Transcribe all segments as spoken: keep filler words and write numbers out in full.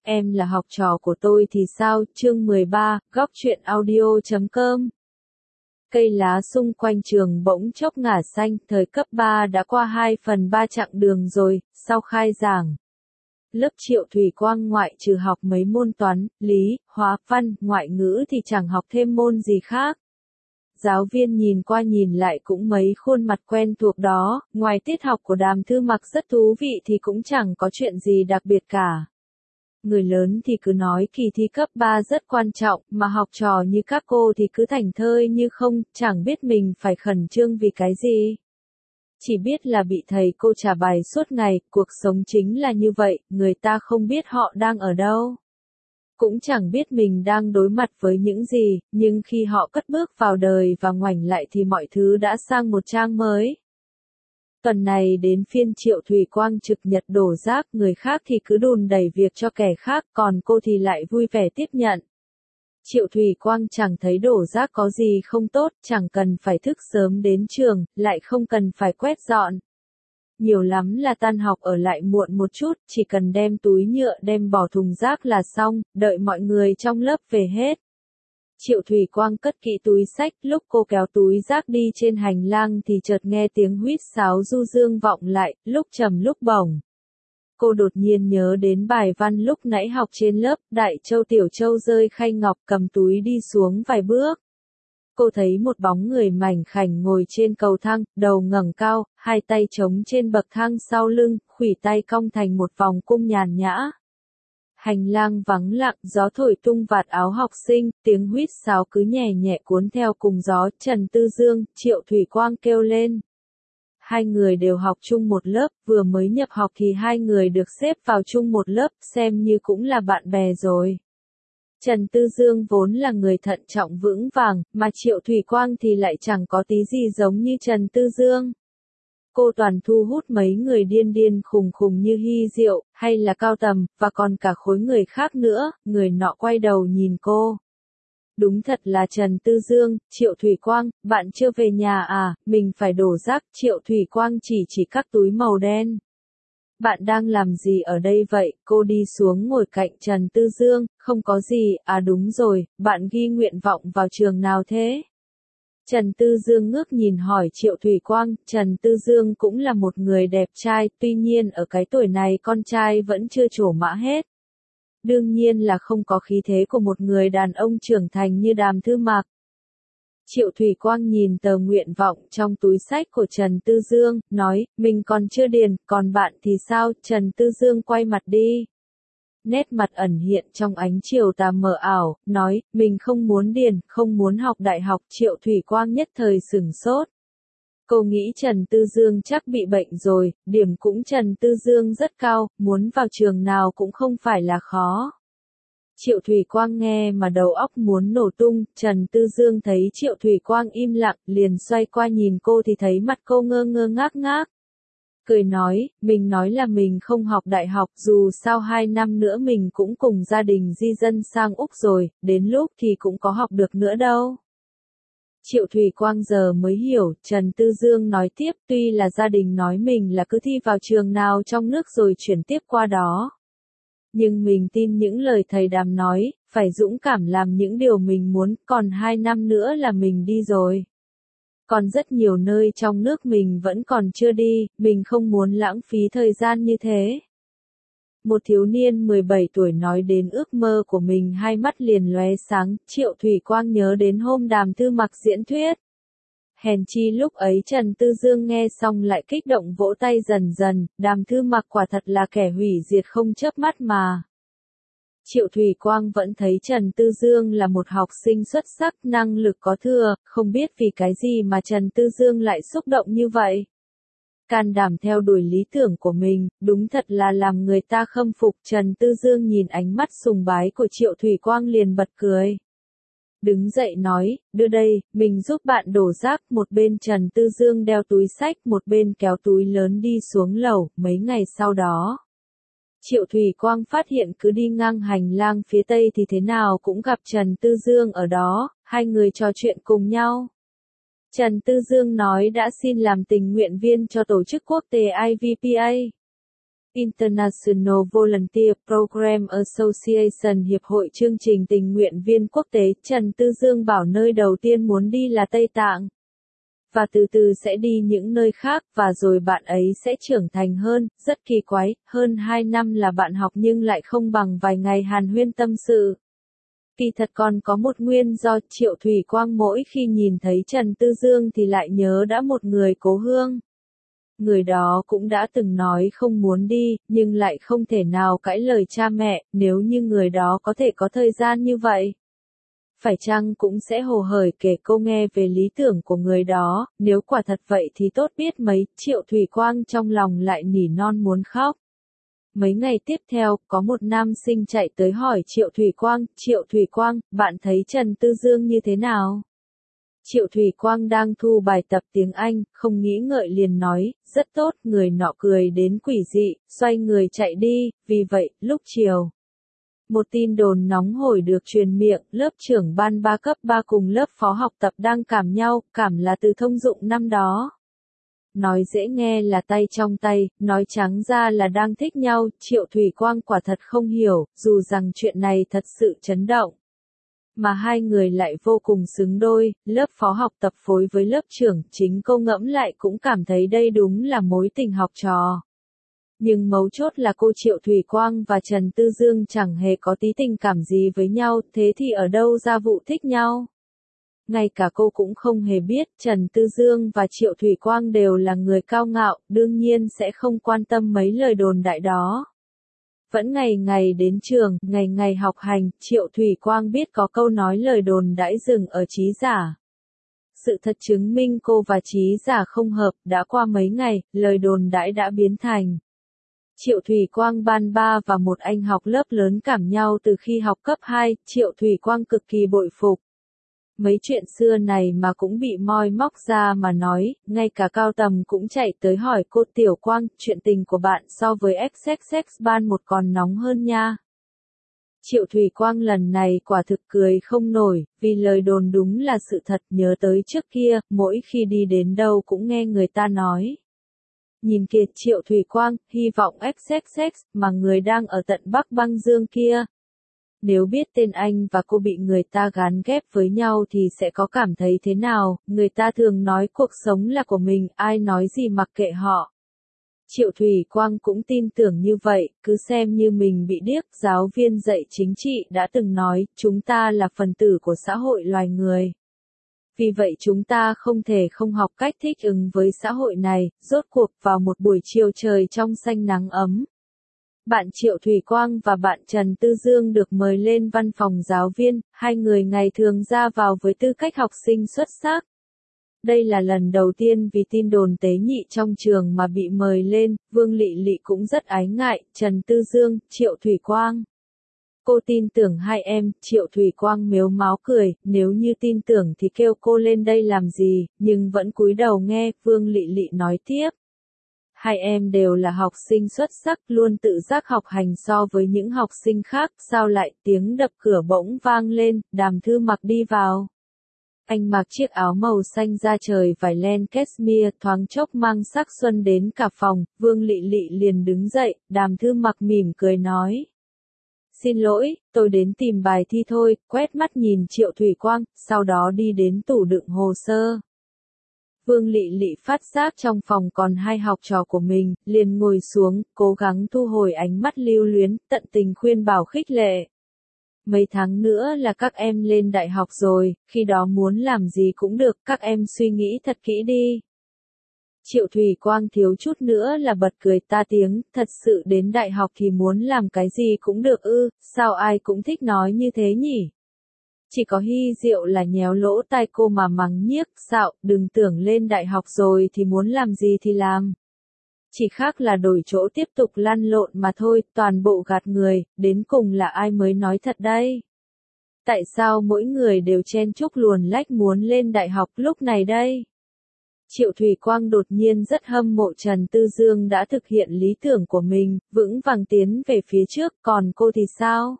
em là học trò của tôi thì sao? Chương mười ba, góc truyện audio chấm com. Cây lá xung quanh trường bỗng chốc ngả xanh, thời cấp ba đã qua hai phần ba chặng đường rồi, sau khai giảng. Lớp Triệu Thủy Quang ngoại trừ học mấy môn toán, lý, hóa, văn, ngoại ngữ thì chẳng học thêm môn gì khác. Giáo viên nhìn qua nhìn lại cũng mấy khuôn mặt quen thuộc đó, ngoài tiết học của Đàm Thư Mặc rất thú vị thì cũng chẳng có chuyện gì đặc biệt cả. Người lớn thì cứ nói kỳ thi cấp ba rất quan trọng, mà học trò như các cô thì cứ thảnh thơi như không, chẳng biết mình phải khẩn trương vì cái gì. Chỉ biết là bị thầy cô trả bài suốt ngày, cuộc sống chính là như vậy, người ta không biết họ đang ở đâu. Cũng chẳng biết mình đang đối mặt với những gì, nhưng khi họ cất bước vào đời và ngoảnh lại thì mọi thứ đã sang một trang mới. Tuần này đến phiên Triệu Thủy Quang trực nhật đổ rác, người khác thì cứ đùn đẩy việc cho kẻ khác, còn cô thì lại vui vẻ tiếp nhận. Triệu Thủy Quang chẳng thấy đổ rác có gì không tốt, chẳng cần phải thức sớm đến trường, lại không cần phải quét dọn. Nhiều lắm là tan học ở lại muộn một chút, chỉ cần đem túi nhựa đem bỏ thùng rác là xong, đợi mọi người trong lớp về hết. Triệu Thủy Quang cất kỹ túi xách, lúc cô kéo túi rác đi trên hành lang thì chợt nghe tiếng huýt sáo du dương vọng lại, lúc trầm lúc bổng. Cô đột nhiên nhớ đến bài văn lúc nãy học trên lớp, Đại Châu Tiểu Châu rơi khay ngọc, cầm túi đi xuống vài bước. Cô thấy một bóng người mảnh khảnh ngồi trên cầu thang, đầu ngẩng cao, hai tay chống trên bậc thang sau lưng, khuỷu tay cong thành một vòng cung nhàn nhã. Hành lang vắng lặng, gió thổi tung vạt áo học sinh, tiếng huýt sáo cứ nhẹ nhẹ cuốn theo cùng gió. Trần Tư Dương, Triệu Thủy Quang kêu lên. Hai người đều học chung một lớp, vừa mới nhập học thì hai người được xếp vào chung một lớp, xem như cũng là bạn bè rồi. Trần Tư Dương vốn là người thận trọng vững vàng, mà Triệu Thủy Quang thì lại chẳng có tí gì giống như Trần Tư Dương. Cô toàn thu hút mấy người điên điên khùng khùng như Hy Diệu, hay là Cao Tầm, và còn cả khối người khác nữa, người nọ quay đầu nhìn cô. Đúng thật là Trần Tư Dương, Triệu Thủy Quang, bạn chưa về nhà à, mình phải đổ rác. Triệu Thủy Quang chỉ chỉ các túi màu đen. Bạn đang làm gì ở đây vậy? Cô đi xuống ngồi cạnh Trần Tư Dương, không có gì, à đúng rồi, bạn ghi nguyện vọng vào trường nào thế? Trần Tư Dương ngước nhìn hỏi Triệu Thủy Quang, Trần Tư Dương cũng là một người đẹp trai, tuy nhiên ở cái tuổi này con trai vẫn chưa trổ mã hết. Đương nhiên là không có khí thế của một người đàn ông trưởng thành như Đàm Thư Mặc. Triệu Thủy Quang nhìn tờ nguyện vọng trong túi xách của Trần Tư Dương, nói, mình còn chưa điền, còn bạn thì sao? Trần Tư Dương quay mặt đi. Nét mặt ẩn hiện trong ánh chiều tà mờ ảo, nói, mình không muốn điền, không muốn học đại học. Triệu Thủy Quang nhất thời sửng sốt. Cô nghĩ Trần Tư Dương chắc bị bệnh rồi, điểm cũng Trần Tư Dương rất cao, muốn vào trường nào cũng không phải là khó. Triệu Thủy Quang nghe mà đầu óc muốn nổ tung, Trần Tư Dương thấy Triệu Thủy Quang im lặng, liền xoay qua nhìn cô thì thấy mặt cô ngơ ngơ ngác ngác. Cười nói, mình nói là mình không học đại học, dù sao hai năm nữa mình cũng cùng gia đình di dân sang Úc rồi, đến lúc thì cũng có học được nữa đâu. Triệu Thủy Quang giờ mới hiểu, Trần Tư Dương nói tiếp, tuy là gia đình nói mình là cứ thi vào trường nào trong nước rồi chuyển tiếp qua đó. Nhưng mình tin những lời thầy Đàm nói, phải dũng cảm làm những điều mình muốn, còn hai năm nữa là mình đi rồi. Còn rất nhiều nơi trong nước mình vẫn còn chưa đi, mình không muốn lãng phí thời gian như thế. Một thiếu niên mười bảy tuổi nói đến ước mơ của mình, hai mắt liền lóe sáng. Triệu Thủy Quang nhớ đến hôm Đàm Thư Mặc diễn thuyết. Hèn chi lúc ấy Trần Tư Dương nghe xong lại kích động vỗ tay dần dần, Đàm Thư Mặc quả thật là kẻ hủy diệt không chớp mắt mà. Triệu Thủy Quang vẫn thấy Trần Tư Dương là một học sinh xuất sắc, năng lực có thừa, không biết vì cái gì mà Trần Tư Dương lại xúc động như vậy. Can đảm theo đuổi lý tưởng của mình, đúng thật là làm người ta khâm phục. Trần Tư Dương nhìn ánh mắt sùng bái của Triệu Thủy Quang liền bật cười. Đứng dậy nói, đưa đây, mình giúp bạn đổ rác. Một bên Trần Tư Dương đeo túi xách, một bên kéo túi lớn đi xuống lầu. Mấy ngày sau đó, Triệu Thủy Quang phát hiện cứ đi ngang hành lang phía tây thì thế nào cũng gặp Trần Tư Dương ở đó, hai người trò chuyện cùng nhau. Trần Tư Dương nói đã xin làm tình nguyện viên cho tổ chức quốc tế i vê pê a. International Volunteer Program Association Hiệp hội chương trình tình nguyện viên quốc tế, Trần Tư Dương bảo nơi đầu tiên muốn đi là Tây Tạng. Và từ từ sẽ đi những nơi khác, và rồi bạn ấy sẽ trưởng thành hơn. Rất kỳ quái, hơn hai năm là bạn học nhưng lại không bằng vài ngày hàn huyên tâm sự. Kỳ thật còn có một nguyên do. Triệu Thủy Quang mỗi khi nhìn thấy Trần Tư Dương thì lại nhớ đã một người cố hương. Người đó cũng đã từng nói không muốn đi, nhưng lại không thể nào cãi lời cha mẹ, nếu như người đó có thể có thời gian như vậy. Phải chăng cũng sẽ hồ hởi kể cô nghe về lý tưởng của người đó, nếu quả thật vậy thì tốt biết mấy. Triệu Thủy Quang trong lòng lại nỉ non muốn khóc. Mấy ngày tiếp theo, có một nam sinh chạy tới hỏi Triệu Thủy Quang, Triệu Thủy Quang, bạn thấy Trần Tư Dương như thế nào? Triệu Thủy Quang đang thu bài tập tiếng Anh, không nghĩ ngợi liền nói, rất tốt, người nọ cười đến quỷ dị, xoay người chạy đi. Vì vậy, lúc chiều, một tin đồn nóng hổi được truyền miệng, lớp trưởng ban ba cấp ba cùng lớp phó học tập đang cảm nhau, cảm là từ thông dụng năm đó. Nói dễ nghe là tay trong tay, nói trắng ra là đang thích nhau. Triệu Thủy Quang quả thật không hiểu, dù rằng chuyện này thật sự chấn động. Mà hai người lại vô cùng xứng đôi, lớp phó học tập phối với lớp trưởng, chính cô ngẫm lại cũng cảm thấy đây đúng là mối tình học trò. Nhưng mấu chốt là cô Triệu Thủy Quang và Trần Tư Dương chẳng hề có tí tình cảm gì với nhau, thế thì ở đâu ra vụ thích nhau? Ngay cả cô cũng không hề biết, Trần Tư Dương và Triệu Thủy Quang đều là người cao ngạo, đương nhiên sẽ không quan tâm mấy lời đồn đại đó. Vẫn ngày ngày đến trường, ngày ngày học hành, Triệu Thủy Quang biết có câu nói lời đồn đãi dừng ở trí giả. Sự thật chứng minh cô và trí giả không hợp, đã qua mấy ngày, lời đồn đãi đã biến thành. Triệu Thủy Quang ban ba và một anh học lớp lớn cảm nhau từ khi học cấp hai, Triệu Thủy Quang cực kỳ bội phục. Mấy chuyện xưa này mà cũng bị moi móc ra mà nói, ngay cả Cao Tầm cũng chạy tới hỏi cô Tiểu Quang, chuyện tình của bạn so với ích ích ích ban một còn nóng hơn nha. Triệu Thủy Quang lần này quả thực cười không nổi, vì lời đồn đúng là sự thật, nhớ tới trước kia, mỗi khi đi đến đâu cũng nghe người ta nói. Nhìn kìa Triệu Thủy Quang, hy vọng ích ích ích mà người đang ở tận Bắc Băng Dương kia. Nếu biết tên anh và cô bị người ta gán ghép với nhau thì sẽ có cảm thấy thế nào, người ta thường nói cuộc sống là của mình, ai nói gì mặc kệ họ. Triệu Thủy Quang cũng tin tưởng như vậy, cứ xem như mình bị điếc. Giáo viên dạy chính trị đã từng nói, chúng ta là phần tử của xã hội loài người. Vì vậy chúng ta không thể không học cách thích ứng với xã hội này. Rốt cuộc vào một buổi chiều trời trong xanh nắng ấm, bạn Triệu Thủy Quang và bạn Trần Tư Dương được mời lên văn phòng giáo viên, hai người ngày thường ra vào với tư cách học sinh xuất sắc. Đây là lần đầu tiên vì tin đồn tế nhị trong trường mà bị mời lên, Vương Lị Lị cũng rất ái ngại, Trần Tư Dương, Triệu Thủy Quang. Cô tin tưởng hai em, Triệu Thủy Quang mếu máo cười, nếu như tin tưởng thì kêu cô lên đây làm gì, nhưng vẫn cúi đầu nghe, Vương Lị Lị nói tiếp. Hai em đều là học sinh xuất sắc, luôn tự giác học hành so với những học sinh khác, sao lại tiếng đập cửa bỗng vang lên, Đàm Thư Mặc đi vào. Anh mặc chiếc áo màu xanh da trời vải len cashmere thoáng chốc mang sắc xuân đến cả phòng, Vương Lị Lị liền đứng dậy, Đàm Thư Mặc mỉm cười nói. Xin lỗi, tôi đến tìm bài thi thôi, quét mắt nhìn Triệu Thủy Quang, sau đó đi đến tủ đựng hồ sơ. Vương Lị Lị phát giác trong phòng còn hai học trò của mình, liền ngồi xuống, cố gắng thu hồi ánh mắt lưu luyến, tận tình khuyên bảo khích lệ. Mấy tháng nữa là các em lên đại học rồi, khi đó muốn làm gì cũng được, các em suy nghĩ thật kỹ đi. Triệu Thủy Quang thiếu chút nữa là bật cười ta tiếng, thật sự đến đại học thì muốn làm cái gì cũng được ư, sao ai cũng thích nói như thế nhỉ? Chỉ có Hy Diệu là nhéo lỗ tai cô mà mắng nhiếc, xạo, đừng tưởng lên đại học rồi thì muốn làm gì thì làm. Chỉ khác là đổi chỗ tiếp tục lăn lộn mà thôi, toàn bộ gạt người, đến cùng là ai mới nói thật đây? Tại sao mỗi người đều chen chúc luồn lách muốn lên đại học lúc này đây? Triệu Thủy Quang đột nhiên rất hâm mộ Trần Tư Dương đã thực hiện lý tưởng của mình, vững vàng tiến về phía trước, còn cô thì sao?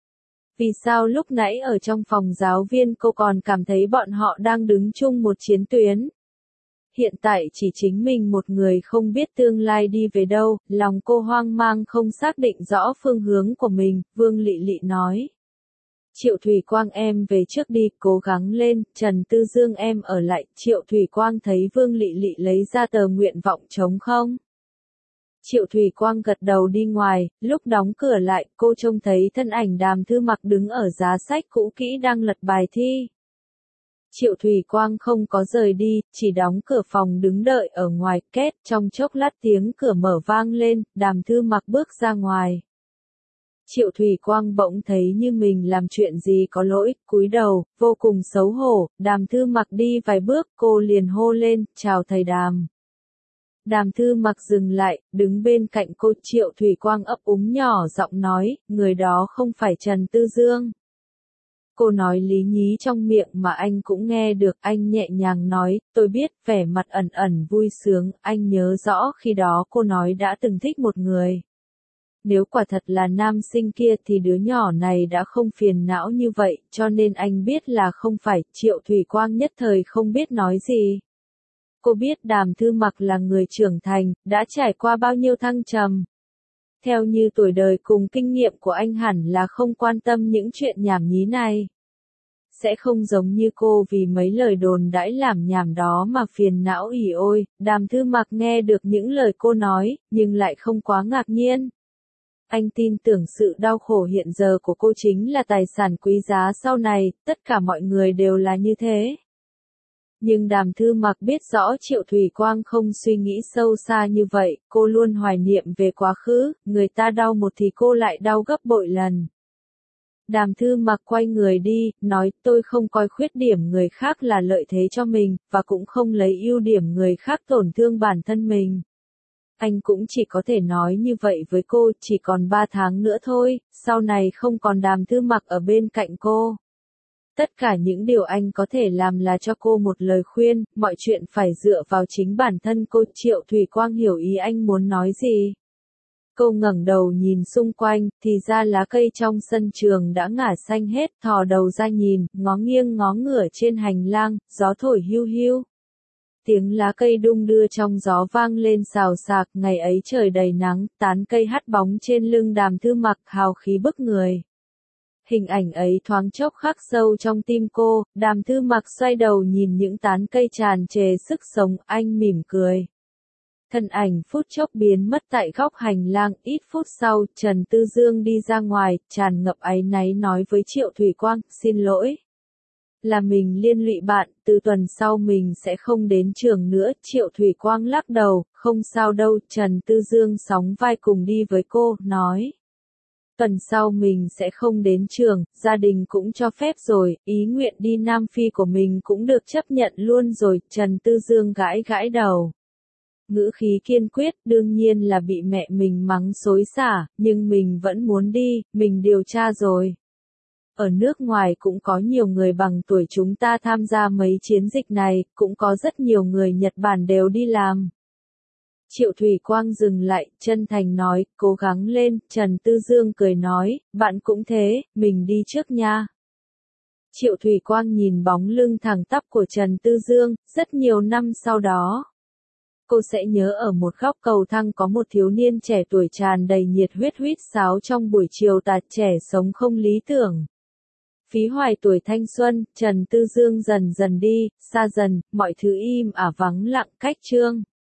Vì sao lúc nãy ở trong phòng giáo viên cô còn cảm thấy bọn họ đang đứng chung một chiến tuyến? hiện tại chỉ chính mình một người không biết tương lai đi về đâu, lòng cô hoang mang không xác định rõ phương hướng của mình, Vương Lị Lị nói. Triệu Thủy Quang em về trước đi, cố gắng lên, Trần Tư Dương em ở lại, Triệu Thủy Quang thấy Vương Lị Lị lấy ra tờ nguyện vọng trống không. Triệu Thủy Quang gật đầu đi ngoài, lúc đóng cửa lại, cô trông thấy thân ảnh Đàm Thư Mặc đứng ở giá sách cũ kỹ đang lật bài thi. Triệu Thủy Quang không có rời đi, chỉ đóng cửa phòng đứng đợi ở ngoài, két, trong chốc lát tiếng cửa mở vang lên, Đàm Thư Mặc bước ra ngoài. Triệu Thủy Quang bỗng thấy như mình làm chuyện gì có lỗi, cúi đầu, vô cùng xấu hổ, Đàm Thư Mặc đi vài bước, cô liền hô lên, chào thầy Đàm. Đàm Thư Mặc dừng lại, đứng bên cạnh cô, Triệu Thủy Quang ấp úng nhỏ giọng nói, người đó không phải Trần Tư Dương. Cô nói lý nhí trong miệng mà anh cũng nghe được, anh nhẹ nhàng nói, tôi biết, vẻ mặt ẩn ẩn vui sướng, anh nhớ rõ khi đó cô nói đã từng thích một người. Nếu quả thật là nam sinh kia thì đứa nhỏ này đã không phiền não như vậy, cho nên anh biết là không phải, Triệu Thủy Quang nhất thời không biết nói gì. Cô biết Đàm Thư Mặc là người trưởng thành, đã trải qua bao nhiêu thăng trầm. Theo như tuổi đời cùng kinh nghiệm của anh hẳn là không quan tâm những chuyện nhảm nhí này. Sẽ không giống như cô vì mấy lời đồn đãi làm nhảm đó mà phiền não ỉ ôi, Đàm Thư Mặc nghe được những lời cô nói, nhưng lại không quá ngạc nhiên. Anh tin tưởng sự đau khổ hiện giờ của cô chính là tài sản quý giá sau này, tất cả mọi người đều là như thế. Nhưng Đàm Thư Mặc biết rõ Triệu Thủy Quang không suy nghĩ sâu xa như vậy, cô luôn hoài niệm về quá khứ, người ta đau một thì cô lại đau gấp bội lần. Đàm Thư Mặc quay người đi, nói tôi không coi khuyết điểm người khác là lợi thế cho mình, và cũng không lấy ưu điểm người khác tổn thương bản thân mình. Anh cũng chỉ có thể nói như vậy với cô, chỉ còn ba tháng nữa thôi, sau này không còn Đàm Thư Mặc ở bên cạnh cô. Tất cả những điều anh có thể làm là cho cô một lời khuyên, mọi chuyện phải dựa vào chính bản thân cô. Triệu Thủy Quang hiểu ý anh muốn nói gì. Cô ngẩng đầu nhìn xung quanh, thì ra lá cây trong sân trường đã ngả xanh hết, thò đầu ra nhìn, ngó nghiêng ngó ngửa trên hành lang, gió thổi hiu hiu. Tiếng lá cây đung đưa trong gió vang lên xào xạc, ngày ấy trời đầy nắng, tán cây hắt bóng trên lưng Đàm Thư Mặc hào khí bức người. Hình ảnh ấy thoáng chốc khắc sâu trong tim cô, Đàm Thư Mặc xoay đầu nhìn những tán cây tràn trề sức sống, anh mỉm cười. Thân ảnh phút chốc biến mất tại góc hành lang, ít phút sau, Trần Tư Dương đi ra ngoài, tràn ngập áy náy nói với Triệu Thủy Quang, xin lỗi. Là mình liên lụy bạn, từ tuần sau mình sẽ không đến trường nữa, Triệu Thủy Quang lắc đầu, không sao đâu, Trần Tư Dương sóng vai cùng đi với cô, nói. Tuần sau mình sẽ không đến trường, gia đình cũng cho phép rồi, ý nguyện đi Nam Phi của mình cũng được chấp nhận luôn rồi, Trần Tư Dương gãi gãi đầu. Ngữ khí kiên quyết, đương nhiên là bị mẹ mình mắng xối xả, nhưng mình vẫn muốn đi, mình điều tra rồi. Ở nước ngoài cũng có nhiều người bằng tuổi chúng ta tham gia mấy chiến dịch này, cũng có rất nhiều người Nhật Bản đều đi làm. Triệu Thủy Quang dừng lại, chân thành nói, cố gắng lên, Trần Tư Dương cười nói, bạn cũng thế, mình đi trước nha. Triệu Thủy Quang nhìn bóng lưng thẳng tắp của Trần Tư Dương, rất nhiều năm sau đó. Cô sẽ nhớ ở một góc cầu thang có một thiếu niên trẻ tuổi tràn đầy nhiệt huyết huýt sáo trong buổi chiều tạt trẻ sống không lý tưởng. Phí hoài tuổi thanh xuân, Trần Tư Dương dần dần đi, xa dần, mọi thứ im ả vắng lặng cách chương.